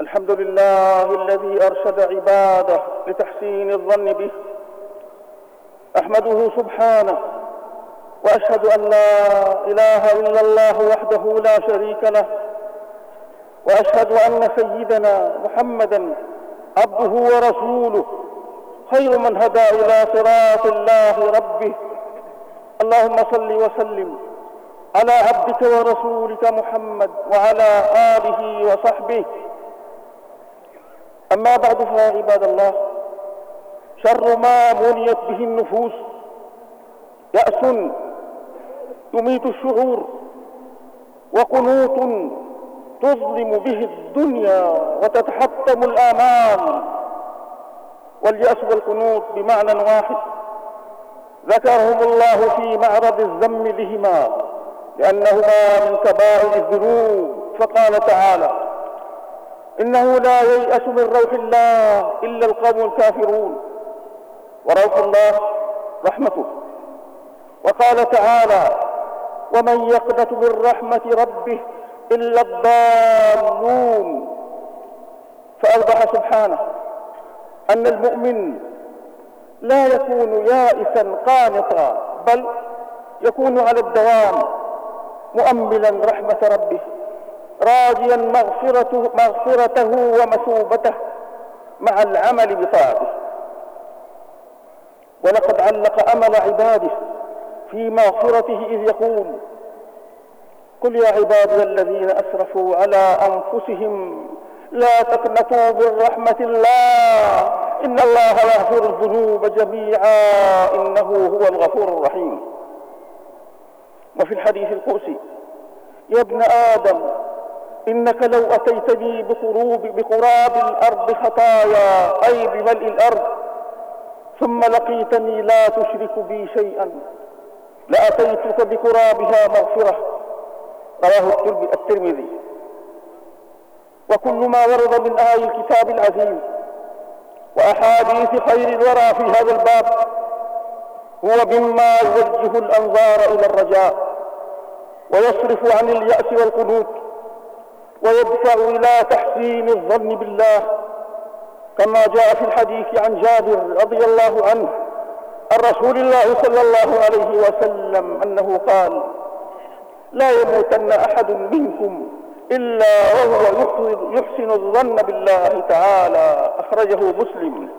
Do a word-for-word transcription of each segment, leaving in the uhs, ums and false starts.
الحمد لله الذي أرشد عباده لتحسين الظن به، أحمده سبحانه وأشهد أن لا إله إلا الله وحده لا شريك له، وأشهد أن سيدنا محمدًا عبده ورسوله خير من هدى إلى صراط الله ربه. اللهم صل وسلم على عبدك ورسولك محمد وعلى آله وصحبه. أما بعد فيا عباد الله، شر ما بنيت به النفوس يأس يميت الشعور، وقنوط تظلم به الدنيا وتتحطم الآمال. واليأس والقنوط بمعنى واحد ذكرهم الله في معرض الذم لهما لأنهما من كبائر الذنوب، فقال تعالى: إنه لا ييأس من روح الله إلا القوم الكافرون، وروح الله رحمته. وقال تعالى: ومن يقنط من رحمة ربه إلا الضالون. فأوضح سبحانه أن المؤمن لا يكون يائسا قانطا، بل يكون على الدوام مؤملا رحمة ربه، راجيا مغفرته, مغفرته ومثوبته مع العمل بطاعته. ولقد علق أمل عباده في مغفرته إذ يقول: قل يا عبادي الذين أسرفوا على أنفسهم لا تقنطوا من رحمة الله إن الله يغفر الذنوب جميعا إنه هو الغفور الرحيم. وفي الحديث القدسي: يا ابن آدم إنك لو أتيتني بقراب, بقراب الأرض خطايا، أي بملء الأرض، ثم لقيتني لا تشرك بي شيئا لأتيتك بقرابها مغفرة. رواه الترمذي. وكل ما ورد من آي الكتاب العزيز وأحاديث خير الورى في هذا الباب هو مما يوجه الأنظار إلى الرجاء ويصرف عن اليأس والقنوط ويدفع إلى تحسين الظن بالله، كما جاء في الحديث عن جابر رضي الله عنه عن رسول الله صلى الله عليه وسلم أنه قال: لا يموتن أحد منكم إلا وهو يحسن الظن بالله تعالى. أخرجه مسلم.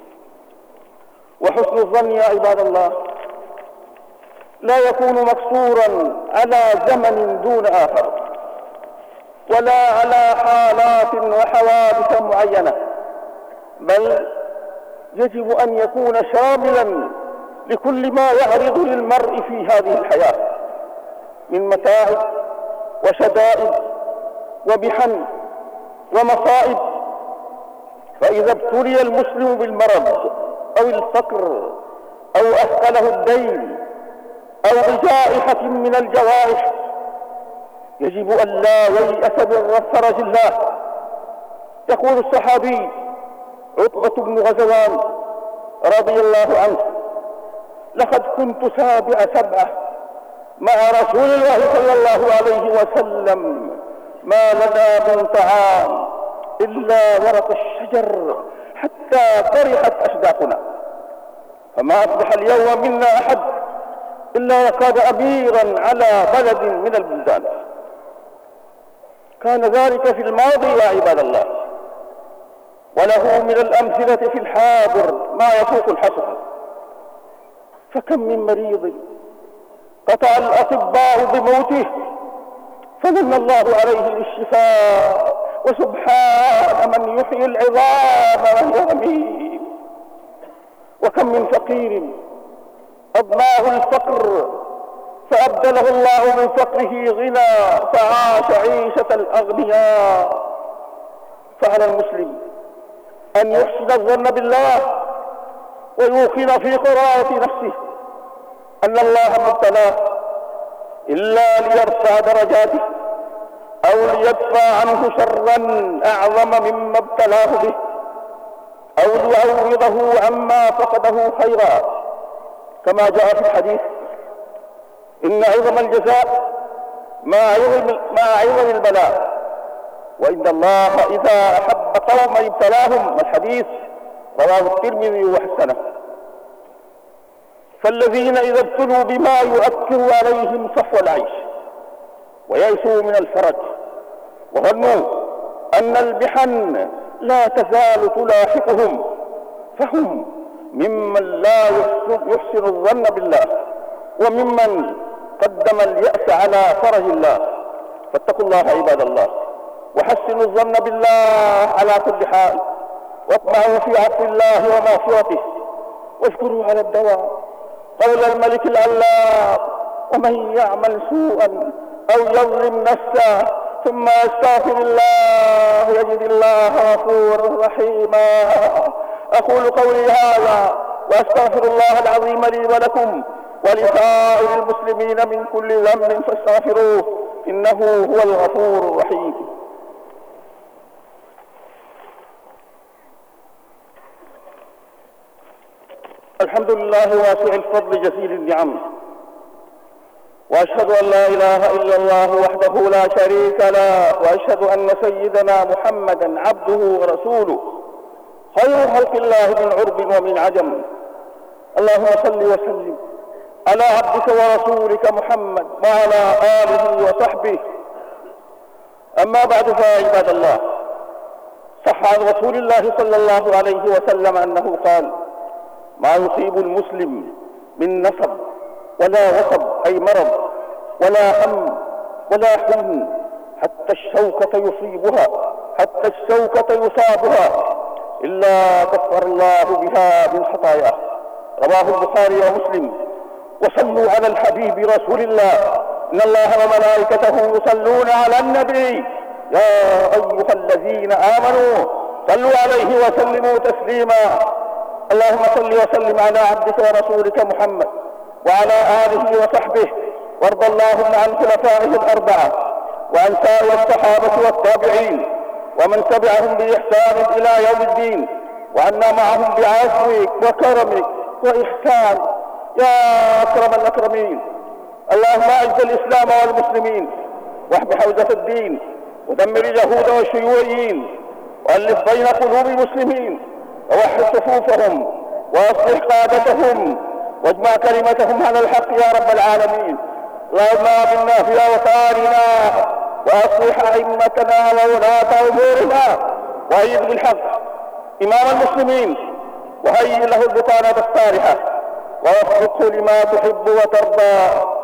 وحسن الظن يا عباد الله لا يكون مقصورا على زمن دون آخر، ولا على حالات وحوادث معينة، بل يجب أن يكون شاملا لكل ما يعرض للمرء في هذه الحياة من متاعب وشدائد ومحن ومصائب. فإذا ابتلي المسلم بالمرض أو الفقر أو أثقله الدين أو بجائحة من الجوائح يجب أن لا ييأس من فرج الله. يقول الصحابي عتبة بن غزوان رضي الله عنه: لقد كنت سابع سبعة مع رسول الله صلى الله عليه وسلم ما لنا من طعام إلا ورق الشجر حتى فرحت أشداقنا، فما أصبح اليوم منا أحد إلا يكاد أميرا على بلد من البلدان. كان ذلك في الماضي يا عباد الله، وله من الأمثلة في الحاضر ما يفوق الحصر. فكم من مريض قطع الأطباء بموته فمن الله عليه الشفاء، وسبحان من يحيي العظام وهي رميم. وكم من فقير أضناه الفقر فأبدله الله من فقره غنى فعاش عيشة الأغنياء. فعلى المسلم أن يحسن الظن بالله ويوقن في قراءة نفسه أن الله ما ابتلاه إلا ليرفع درجاته أو ليدفع عنه شرا أعظم مما ابتلاه به، أو ليعوضه عما فقده خيرا، كما جاء في الحديث: إن عظم الجزاء مع عظم البلاء، وإن الله إذا أحب أحب قوم ابتلاهم. الحديث رواه الترمذي وحسنه. فالذين إذا ابتلوا بما يؤكر عليهم صفو العيش ويئسوا من الفرج وظنوا أن المحن لا تزال تلاحقهم، فهم ممن لا يحسن الظن بالله وممن قدم اليأس على فرج الله. فاتقوا الله عباد الله، وحسنوا الظن بالله على كل حال، واطمعوا في عفو الله ومغفرته، واذكروا على الدوام قول الملك العلاق: ومن يعمل سوءا أو يظلم نفسه ثم يستغفر الله يجد الله غفورا رحيما. أقول قولي هذا وأستغفر الله العظيم لي ولكم ولسائر المسلمين من كل ذنب فاستغفروه إنه هو الغفور الرحيم. الحمد لله واسع الفضل جزيل النعم، وأشهد أن لا إله إلا الله وحده لا شريك له، وأشهد أن سيدنا محمدا عبده ورسوله خير خلق الله من عرب ومن عجم. اللهم صل وسلم على عبدك ورسولك محمد وعلى آله وصحبه. أما بعد، فيا عباد الله، صح عن رسول الله صلى الله عليه وسلم أنه قال: ما يصيب المسلم من نصب ولا وصب أي مرض ولا هم ولا حزن حتى الشوكة يصيبها حتى الشوكة يصابها إلا كفر الله بها من خطاياه. رواه البخاري ومسلم. وصلوا على الحبيب رسول الله، إن الله وملائكته يصلون على النبي يا أيها الذين آمنوا صلوا عليه وسلموا تسليما. اللهم صل وسلم على عبدك ورسولك محمد وعلى آله وصحبه، وارض اللهم عن خلفائه الأربعة وعن سائر الصحابة والتابعين ومن تبعهم بإحسان إلى يوم الدين، وعنا معهم بعفوك وكرمك وإحسان يا أكرم الأكرمين. اللهم أعز الإسلام والمسلمين، واحم حوزة الدين، ودمر اليهود والشيوعيين، وألف بين قلوب المسلمين، ووحد صفوفهم، وأصلح قادتهم، واجمع كلمتهم على الحق يا رب العالمين. اللهم آمنا في أوطاننا، وأصلح أئمتنا وولاة أمورنا، وأيد بالحق إمام المسلمين، وهيئ له البطانة الصالحة، ووفقه لما تحب وترضى.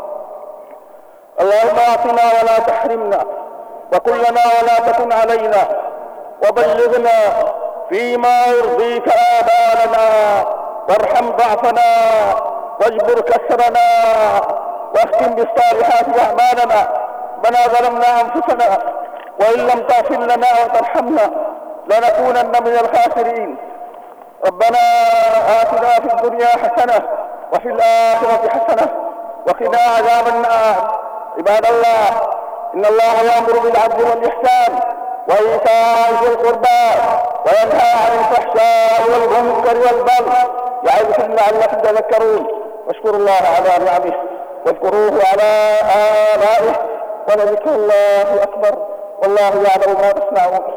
اللهم أعطنا ولا تحرمنا، وكن لنا ولا تكن علينا، وبلغنا فيما يرضيك آبالنا، وارحم ضعفنا، واجبر كسرنا، واختم بالصالحات أعمالنا. ربنا ظلمنا أنفسنا، وإن لم تغفر لنا وترحمنا لنكونن من الخاسرين. ربنا آتنا في الدنيا حسنة وفي الآخرة حسنة وقنا عذاب النار. عباد الله، إن الله يأمر بالعدل والإحسان وإيتاء ذي القربى وينهى عن الفحشاء والمنكر والبغي يعظكم لعلكم تذكرون. واشكروا الله على نعمه واذكروه على آلائه، ولذكر الله أكبر، والله يعلم ما تصنعون.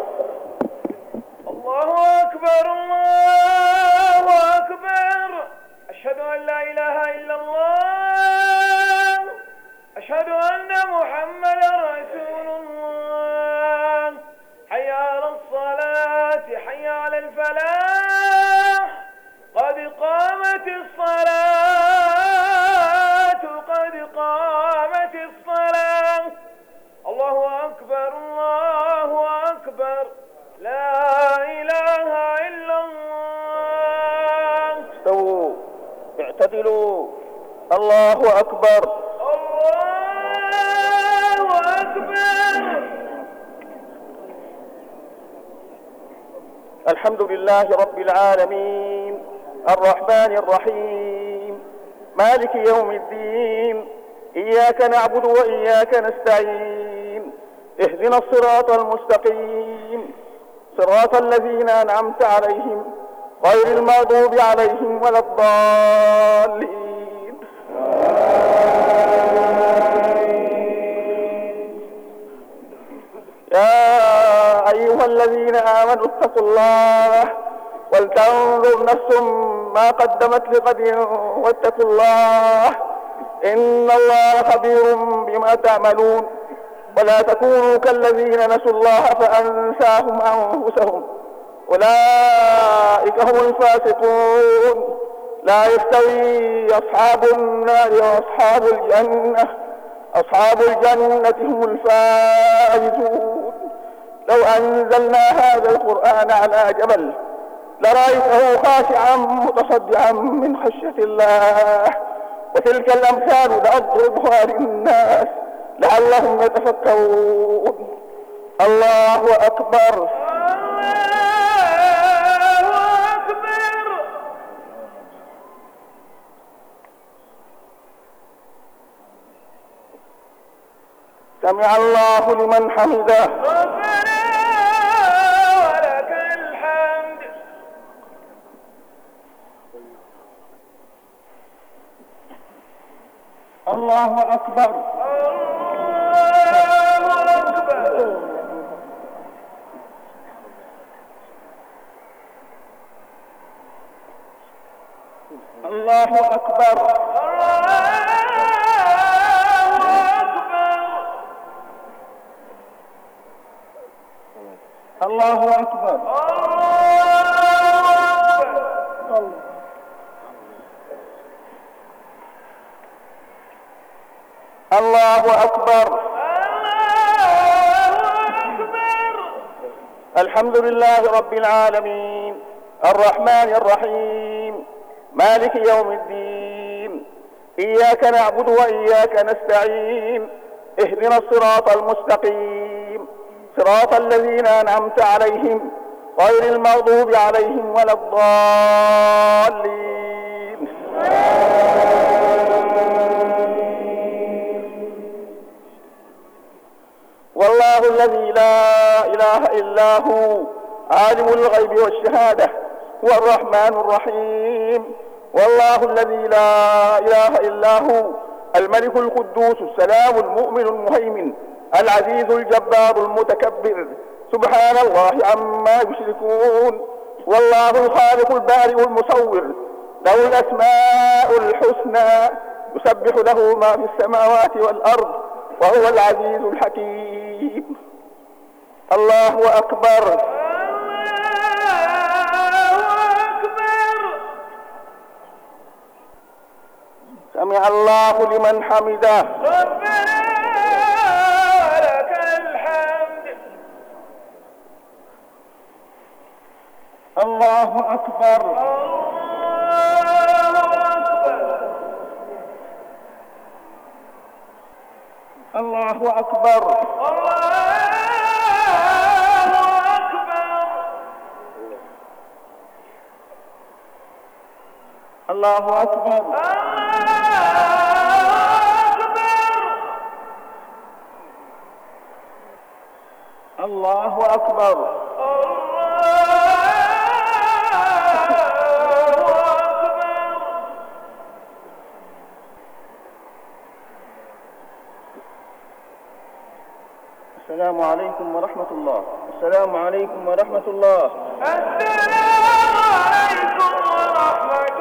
الله أكبر الله أكبر. أشهد أن لا إله إلا الله، أشهد أن محمدا رسول الله. حي على الصلاة، حي على الفلاح، قد قامت الصلاة، قد قامت الصلاة. الله أكبر الله أكبر، لا إله إلا الله. استووا اعتدلوا. الله أكبر. الله أكبر. الحمد لله رب العالمين، الرحمن الرحيم، مالك يوم الدين، إياك نعبد وإياك نستعين، اهدنا الصراط المستقيم، صراط الذين أنعمت عليهم غير المغضوب عليهم ولا الضالين. يا أيها الذين آمنوا اتقوا الله ولتنظر نفس ما قدمت لغد واتقوا الله إن الله خبير بما تعملون ولا تكونوا كالذين نسوا الله فأنساهم أنفسهم أولئك هم الفاسقون لا يستوي أصحاب النار وأصحاب الجنة أصحاب الجنة هم الفائزون لو أنزلنا هذا القرآن على جبل لرأيته خاشعا متصدعا من خشية الله وتلك الأمثال نضربها للناس لعلهم يتفكرون الله أكبر سمع الله لمن حمده ربنا ولك الحمد الله أكبر الله أكبر الله أكبر الله أكبر الله أكبر الحمد لله رب العالمين الرحمن الرحيم مالك يوم الدين إياك نعبد وإياك نستعين اهدنا الصراط المستقيم صراط الذين أنعمت عليهم غير المغضوب عليهم ولا الضالين والله الذي لا إله إلا هو عالم الغيب والشهادة هو الرحمن الرحيم والله الذي لا إله إلا هو الملك القدوس السلام المؤمن المهيمن العزيز الجبار المتكبر سبحان الله عما يشركون والله الخالق البارئ المصور له الأسماء الحسنى يسبح له ما في السماوات والأرض وهو العزيز الحكيم الله أكبر سمع الله لمن حمده ربنا ولك الحمد الله أكبر الله أكبر الله أكبر الله أكبر السلام عليكم ورحمة الله السلام عليكم ورحمة الله السلام عليكم ورحمة